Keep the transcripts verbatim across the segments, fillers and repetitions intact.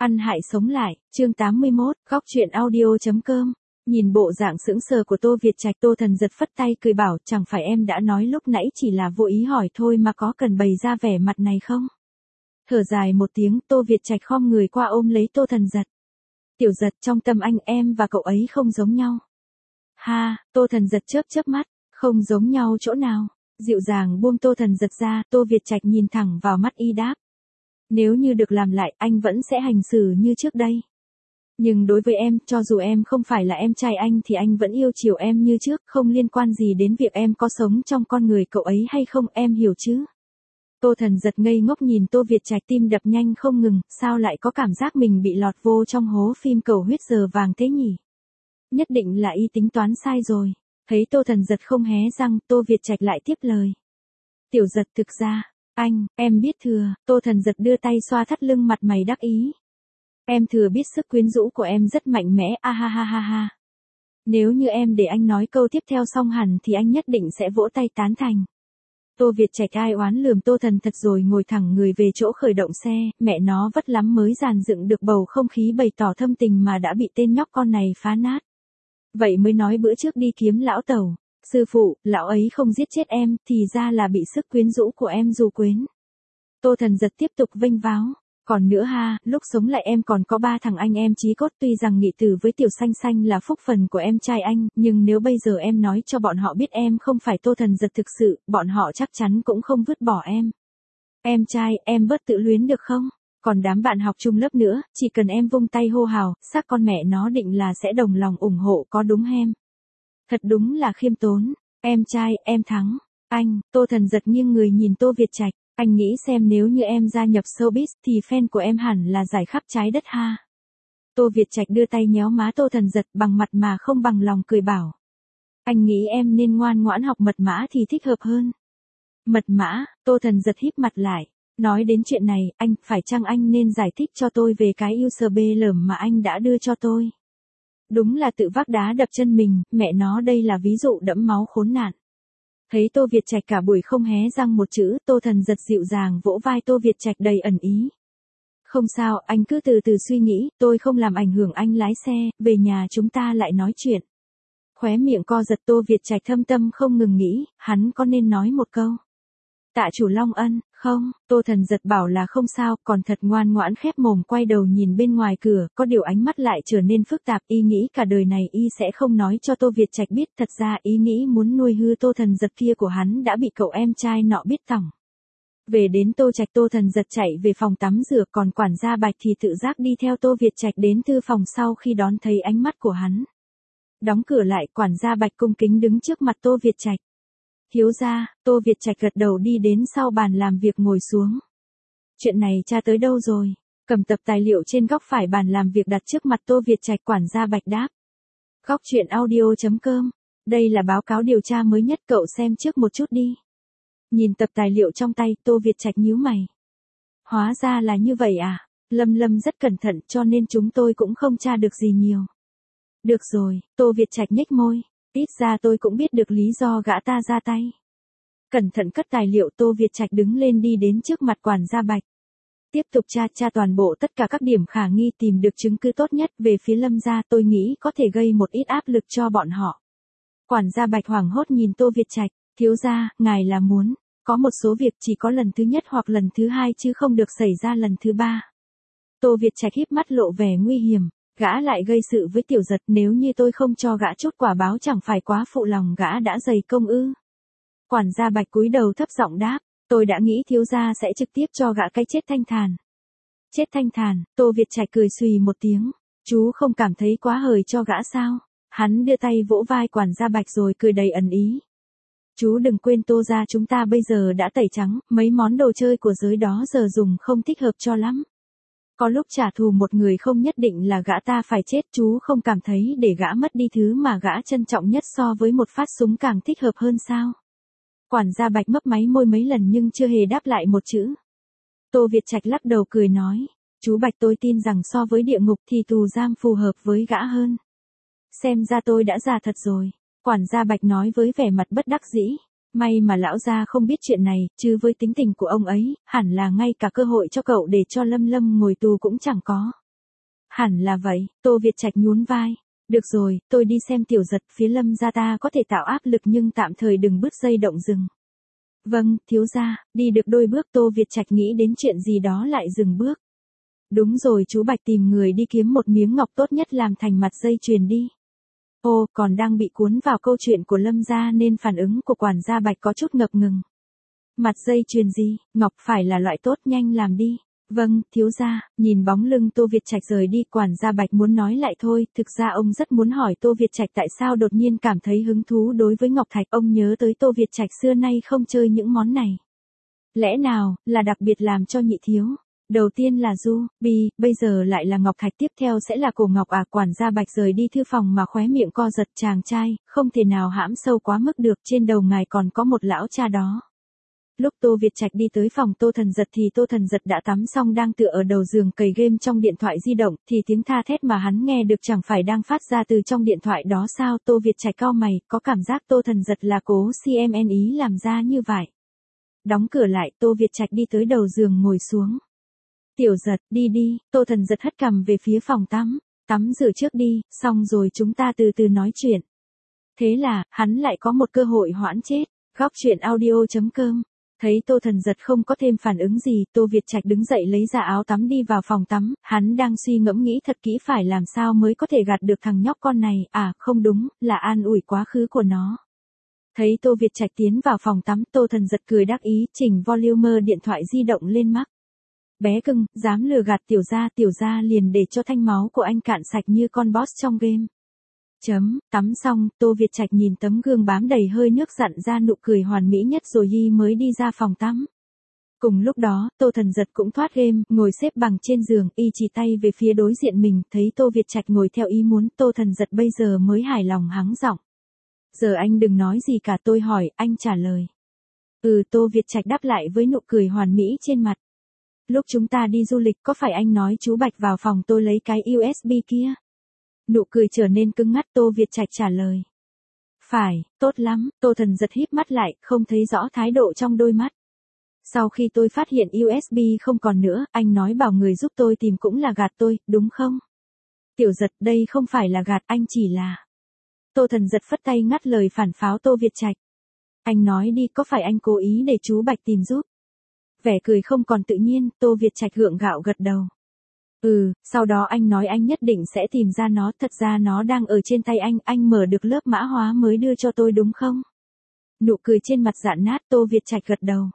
Ăn hại sống lại, chương tám mươi mốt, góc truyện audio.com. Nhìn bộ dạng sững sờ của Tô Việt Trạch, Tô Thần giật phất tay cười bảo, chẳng phải em đã nói lúc nãy chỉ là vô ý hỏi thôi mà có cần bày ra vẻ mặt này không? Thở dài một tiếng, Tô Việt Trạch khom người qua ôm lấy Tô Thần giật. Tiểu giật, trong tâm anh em và cậu ấy không giống nhau. Ha, Tô Thần giật chớp chớp mắt, không giống nhau chỗ nào? Dịu dàng buông Tô Thần giật ra, Tô Việt Trạch nhìn thẳng vào mắt y đáp. Nếu như được làm lại, anh vẫn sẽ hành xử như trước đây. Nhưng đối với em, cho dù em không phải là em trai anh thì anh vẫn yêu chiều em như trước, không liên quan gì đến việc em có sống trong con người cậu ấy hay không, em hiểu chứ? Tô Thần giật ngây ngốc nhìn Tô Việt Trạch, tim đập nhanh không ngừng, sao lại có cảm giác mình bị lọt vô trong hố phim cầu huyết giờ vàng thế nhỉ? Nhất định là y tính toán sai rồi. Thấy Tô Thần giật không hé răng, Tô Việt Trạch lại tiếp lời. Tiểu giật, thực ra, anh, em biết thừa. Tô Thần giật đưa tay xoa thắt lưng, mặt mày đắc ý. Em thừa biết sức quyến rũ của em rất mạnh mẽ, a ha ha ha ha. Nếu như em để anh nói câu tiếp theo xong hẳn thì anh nhất định sẽ vỗ tay tán thành. Tô Việt Trạch ai oán lườm Tô Thần thật rồi ngồi thẳng người về chỗ khởi động xe, mẹ nó vất lắm mới dàn dựng được bầu không khí bày tỏ thâm tình mà đã bị tên nhóc con này phá nát. Vậy mới nói bữa trước đi kiếm lão tẩu. Sư phụ, lão ấy không giết chết em, thì ra là bị sức quyến rũ của em dù quến. Tô Thần giật tiếp tục vênh váo. Còn nữa ha, lúc sống lại em còn có ba thằng anh em chí cốt, tuy rằng nghị tử với Tiểu Xanh Xanh là phúc phần của em trai anh, nhưng nếu bây giờ em nói cho bọn họ biết em không phải Tô Thần giật thực sự, bọn họ chắc chắn cũng không vứt bỏ em. Em trai, em bớt tự luyến được không? Còn đám bạn học chung lớp nữa, chỉ cần em vung tay hô hào, xác con mẹ nó định là sẽ đồng lòng ủng hộ, có đúng em? Thật đúng là khiêm tốn. Em trai, em thắng. Anh, Tô Thần giật nghiêng người nhìn Tô Việt Trạch. Anh nghĩ xem nếu như em gia nhập showbiz thì fan của em hẳn là giải khắp trái đất ha. Tô Việt Trạch đưa tay nhéo má Tô Thần giật bằng mặt mà không bằng lòng, cười bảo. Anh nghĩ em nên ngoan ngoãn học mật mã thì thích hợp hơn. Mật mã? Tô Thần giật híp mặt lại. Nói đến chuyện này, anh, phải chăng anh nên giải thích cho tôi về cái u ét bê lởm mà anh đã đưa cho tôi? Đúng là tự vác đá đập chân mình, mẹ nó đây là ví dụ đẫm máu khốn nạn. Thấy Tô Việt Trạch cả buổi không hé răng một chữ, Tô Thần giật dịu dàng vỗ vai Tô Việt Trạch đầy ẩn ý. Không sao, anh cứ từ từ suy nghĩ, tôi không làm ảnh hưởng anh lái xe, về nhà chúng ta lại nói chuyện. Khóe miệng co giật, Tô Việt Trạch thâm tâm không ngừng nghĩ, hắn có nên nói một câu. Tạ chủ Long Ân, không, Tô Thần giật bảo là không sao, còn thật ngoan ngoãn khép mồm quay đầu nhìn bên ngoài cửa, có điều ánh mắt lại trở nên phức tạp, y nghĩ cả đời này y sẽ không nói cho Tô Việt Trạch biết, thật ra ý nghĩ muốn nuôi hư Tô Thần giật kia của hắn đã bị cậu em trai nọ biết tỏng. Về đến Tô Trạch, Tô Thần giật chạy về phòng tắm rửa, còn quản gia Bạch thì tự giác đi theo Tô Việt Trạch đến thư phòng sau khi đón thấy ánh mắt của hắn. Đóng cửa lại, quản gia Bạch cung kính đứng trước mặt Tô Việt Trạch. Thiếu gia, Tô Việt Trạch gật đầu đi đến sau bàn làm việc ngồi xuống. Chuyện này cha tới đâu rồi? Cầm tập tài liệu trên góc phải bàn làm việc đặt trước mặt Tô Việt Trạch, quản gia Bạch đáp. Góc truyện audio.com. Đây là báo cáo điều tra mới nhất, cậu xem trước một chút đi. Nhìn tập tài liệu trong tay, Tô Việt Trạch nhíu mày. Hóa ra là như vậy à? Lâm Lâm rất cẩn thận cho nên chúng tôi cũng không tra được gì nhiều. Được rồi, Tô Việt Trạch nhếch môi. Ít ra tôi cũng biết được lý do gã ta ra tay. Cẩn thận cất tài liệu, Tô Việt Trạch đứng lên đi đến trước mặt quản gia Bạch. Tiếp tục tra tra toàn bộ tất cả các điểm khả nghi, tìm được chứng cứ tốt nhất về phía Lâm gia, tôi nghĩ có thể gây một ít áp lực cho bọn họ. Quản gia Bạch hoảng hốt nhìn Tô Việt Trạch, thiếu gia, ngài là muốn, có một số việc chỉ có lần thứ nhất hoặc lần thứ hai chứ không được xảy ra lần thứ ba. Tô Việt Trạch híp mắt lộ vẻ nguy hiểm. Gã lại gây sự với Tiểu Giật, nếu như tôi không cho gã chút quả báo chẳng phải quá phụ lòng gã đã dày công ư? Quản gia Bạch cúi đầu thấp giọng đáp, tôi đã nghĩ thiếu gia sẽ trực tiếp cho gã cái chết thanh thản. Chết thanh thản? Tô Việt Trạch cười xùy một tiếng, chú không cảm thấy quá hời cho gã sao? Hắn đưa tay vỗ vai quản gia Bạch rồi cười đầy ẩn ý. Chú đừng quên Tô gia chúng ta bây giờ đã tẩy trắng, mấy món đồ chơi của giới đó giờ dùng không thích hợp cho lắm. Có lúc trả thù một người không nhất định là gã ta phải chết, chú không cảm thấy để gã mất đi thứ mà gã trân trọng nhất so với một phát súng càng thích hợp hơn sao? Quản gia Bạch mấp máy môi mấy lần nhưng chưa hề đáp lại một chữ. Tô Việt Trạch lắc đầu cười nói, chú Bạch, tôi tin rằng so với địa ngục thì tù giam phù hợp với gã hơn. Xem ra tôi đã già thật rồi, quản gia Bạch nói với vẻ mặt bất đắc dĩ. May mà lão gia không biết chuyện này, chứ với tính tình của ông ấy, hẳn là ngay cả cơ hội cho cậu để cho Lâm Lâm ngồi tù cũng chẳng có. Hẳn là vậy, Tô Việt Trạch nhún vai. Được rồi, tôi đi xem Tiểu Giật, phía Lâm gia ta có thể tạo áp lực nhưng tạm thời đừng bứt dây động rừng. Vâng, thiếu gia, đi được đôi bước Tô Việt Trạch nghĩ đến chuyện gì đó lại dừng bước. Đúng rồi, chú Bạch tìm người đi kiếm một miếng ngọc tốt nhất làm thành mặt dây chuyền đi. Ô, còn đang bị cuốn vào câu chuyện của Lâm gia nên phản ứng của quản gia Bạch có chút ngập ngừng. Mặt dây chuyền gì, ngọc phải là loại tốt, nhanh làm đi. Vâng, thiếu gia. Nhìn bóng lưng Tô Việt Trạch rời đi, quản gia Bạch muốn nói lại thôi, thực ra ông rất muốn hỏi Tô Việt Trạch tại sao đột nhiên cảm thấy hứng thú đối với ngọc thạch, ông nhớ tới Tô Việt Trạch xưa nay không chơi những món này. Lẽ nào, là đặc biệt làm cho nhị thiếu? Đầu tiên là du, bi, bây giờ lại là ngọc thạch, tiếp theo sẽ là cổ ngọc à? Quản gia Bạch rời đi thư phòng mà khóe miệng co giật, chàng trai, không thể nào hãm sâu quá mức được, trên đầu ngài còn có một lão cha đó. Lúc Tô Việt Trạch đi tới phòng Tô Thần Giật thì Tô Thần Giật đã tắm xong đang tựa ở đầu giường cày game trong điện thoại di động, thì tiếng tha thét mà hắn nghe được chẳng phải đang phát ra từ trong điện thoại đó sao? Tô Việt Trạch cau mày, có cảm giác Tô Thần Giật là cố xê em en ý làm ra như vậy. Đóng cửa lại, Tô Việt Trạch đi tới đầu giường ngồi xuống. Tiểu Giật, đi đi, Tô Thần Giật hất cằm về phía phòng tắm, tắm rửa trước đi, xong rồi chúng ta từ từ nói chuyện. Thế là, hắn lại có một cơ hội hoãn chết. Góc truyện audio chấm com. Thấy Tô Thần Giật không có thêm phản ứng gì, Tô Việt Trạch đứng dậy lấy ra áo tắm đi vào phòng tắm, hắn đang suy ngẫm nghĩ thật kỹ phải làm sao mới có thể gạt được thằng nhóc con này, à không đúng, là an ủi quá khứ của nó. Thấy Tô Việt Trạch tiến vào phòng tắm, Tô Thần Giật cười đắc ý, chỉnh volume điện thoại di động lên mắc. Bé cưng, dám lừa gạt tiểu gia, tiểu gia liền để cho thanh máu của anh cạn sạch như con boss trong game. Chấm, tắm xong, Tô Việt Trạch nhìn tấm gương bám đầy hơi nước dặn ra nụ cười hoàn mỹ nhất rồi y mới đi ra phòng tắm. Cùng lúc đó, Tô Thần Giật cũng thoát game, ngồi xếp bằng trên giường, y chỉ tay về phía đối diện mình, thấy Tô Việt Trạch ngồi theo ý muốn, Tô Thần Giật bây giờ mới hài lòng hắng giọng. Giờ anh đừng nói gì cả, tôi hỏi, anh trả lời. Ừ, Tô Việt Trạch đáp lại với nụ cười hoàn mỹ trên mặt. Lúc chúng ta đi du lịch có phải anh nói chú Bạch vào phòng tôi lấy cái u ét bê kia? Nụ cười trở nên cứng ngắt, Tô Việt Trạch trả lời. Phải, tốt lắm, Tô Thần Giật híp mắt lại, không thấy rõ thái độ trong đôi mắt. Sau khi tôi phát hiện u ét bê không còn nữa, anh nói bảo người giúp tôi tìm cũng là gạt tôi, đúng không? Tiểu Giật, đây không phải là gạt, anh chỉ là... Tô Thần Giật phất tay ngắt lời phản pháo Tô Việt Trạch. Anh nói đi, có phải anh cố ý để chú Bạch tìm giúp? Vẻ cười không còn tự nhiên, Tô Việt Trạch gượng gạo gật đầu. Ừ, sau đó anh nói anh nhất định sẽ tìm ra nó, thật ra nó đang ở trên tay anh, anh mở được lớp mã hóa mới đưa cho tôi đúng không? Nụ cười trên mặt dạn nát, Tô Việt Trạch gật đầu.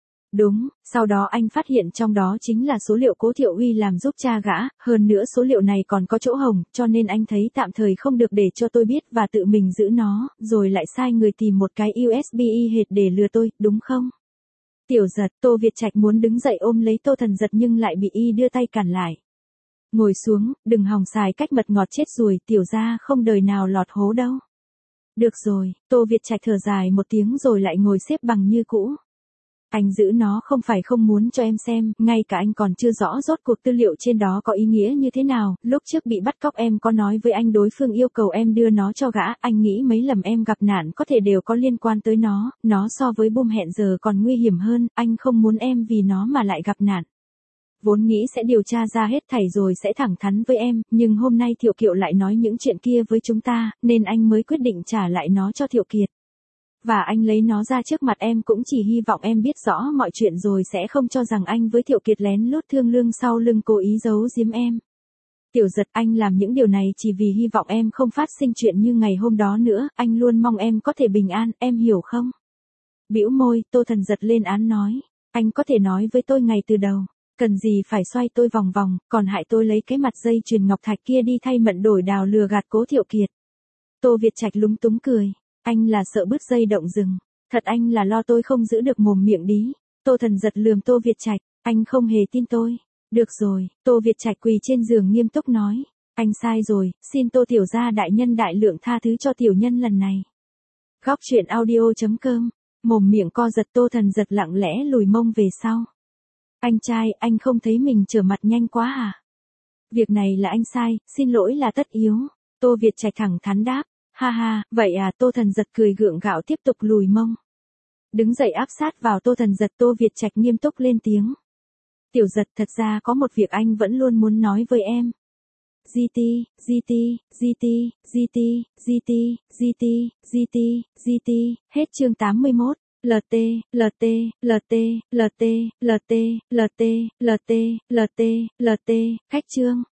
Đúng, sau đó anh phát hiện trong đó chính là số liệu Cố Thiệu Uy làm giúp cha gã, hơn nữa số liệu này còn có chỗ hổng, cho nên anh thấy tạm thời không được để cho tôi biết và tự mình giữ nó, rồi lại sai người tìm một cái u ét bê y hệt để lừa tôi, đúng không? Tiểu Giật, Tô Việt Trạch muốn đứng dậy ôm lấy Tô Thần Giật nhưng lại bị y đưa tay cản lại. Ngồi xuống, đừng hòng xài cách mật ngọt chết ruồi, tiểu gia không đời nào lọt hố đâu. Được rồi, Tô Việt Trạch thở dài một tiếng rồi lại ngồi xếp bằng như cũ. Anh giữ nó không phải không muốn cho em xem, ngay cả anh còn chưa rõ rốt cuộc tư liệu trên đó có ý nghĩa như thế nào, lúc trước bị bắt cóc em có nói với anh đối phương yêu cầu em đưa nó cho gã, anh nghĩ mấy lần em gặp nạn có thể đều có liên quan tới nó, nó so với bom hẹn giờ còn nguy hiểm hơn, anh không muốn em vì nó mà lại gặp nạn. Vốn nghĩ sẽ điều tra ra hết thảy rồi sẽ thẳng thắn với em, nhưng hôm nay Thiệu Kiệu lại nói những chuyện kia với chúng ta, nên anh mới quyết định trả lại nó cho Thiệu Kiệt. Và anh lấy nó ra trước mặt em cũng chỉ hy vọng em biết rõ mọi chuyện rồi sẽ không cho rằng anh với Thiệu Kiệt lén lút thương lương sau lưng cố ý giấu giếm em. Tiểu Giật, anh làm những điều này chỉ vì hy vọng em không phát sinh chuyện như ngày hôm đó nữa, anh luôn mong em có thể bình an, em hiểu không? Bĩu môi, Tô Thần Giật lên án nói, anh có thể nói với tôi ngay từ đầu. Cần gì phải xoay tôi vòng vòng, còn hại tôi lấy cái mặt dây chuyền ngọc thạch kia đi thay mận đổi đào lừa gạt Cố Thiệu Kiệt. Tô Việt Trạch lúng túng cười, anh là sợ bứt dây động rừng, thật anh là lo tôi không giữ được mồm miệng đí. Tô Thần Giật lườm Tô Việt Trạch, anh không hề tin tôi. Được rồi, Tô Việt Trạch quỳ trên giường nghiêm túc nói, anh sai rồi, xin Tô tiểu gia đại nhân đại lượng tha thứ cho tiểu nhân lần này. Góc truyện audio chấm com, mồm miệng co giật, Tô Thần Giật lặng lẽ lùi mông về sau. Anh trai, anh không thấy mình trở mặt nhanh quá à? Việc này là anh sai, xin lỗi là tất yếu. Tô Việt Trạch thẳng thắn đáp, ha ha, vậy à? Tô Thần Giật cười gượng gạo tiếp tục lùi mông. Đứng dậy áp sát vào Tô Thần Giật, Tô Việt Trạch nghiêm túc lên tiếng. Tiểu Giật, thật ra có một việc anh vẫn luôn muốn nói với em. GT, GT, GT, GT, GT, GT, GT, GT, hết chương tám mươi mốt. LT, LT, LT, LT, LT, LT, LT, LT, LT, khách chương.